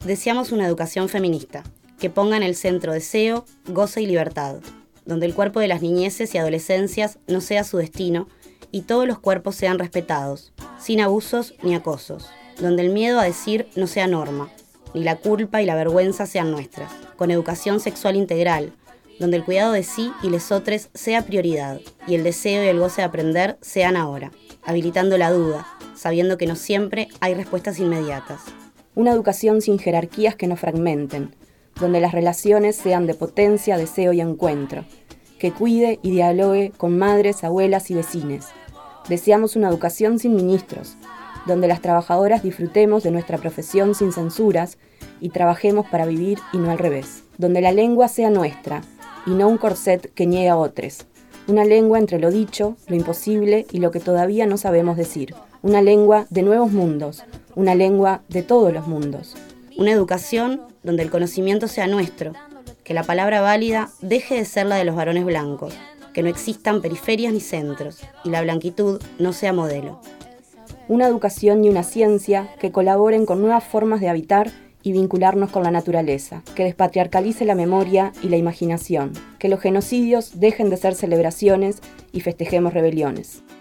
Deseamos una educación feminista, que ponga en el centro deseo, goce y libertad, donde el cuerpo de las niñeces y adolescencias no sea su destino y todos los cuerpos sean respetados, sin abusos ni acosos, donde el miedo a decir no sea norma, ni la culpa y la vergüenza sean nuestras, con educación sexual integral, donde el cuidado de sí y lesotres sea prioridad, y el deseo y el goce de aprender sean ahora, habilitando la duda, sabiendo que no siempre hay respuestas inmediatas. Una educación sin jerarquías que no fragmenten, donde las relaciones sean de potencia, deseo y encuentro, que cuide y dialogue con madres, abuelas y vecines. Deseamos una educación sin ministros, donde las trabajadoras disfrutemos de nuestra profesión sin censuras y trabajemos para vivir y no al revés. Donde la lengua sea nuestra y no un corset que niegue a otros. Una lengua entre lo dicho, lo imposible y lo que todavía no sabemos decir. Una lengua de nuevos mundos, una lengua de todos los mundos. Una educación donde el conocimiento sea nuestro, que la palabra válida deje de ser la de los varones blancos, que no existan periferias ni centros, y la blanquitud no sea modelo. Una educación y una ciencia que colaboren con nuevas formas de habitar y vincularnos con la naturaleza, que despatriarcalice la memoria y la imaginación, que los genocidios dejen de ser celebraciones y festejemos rebeliones.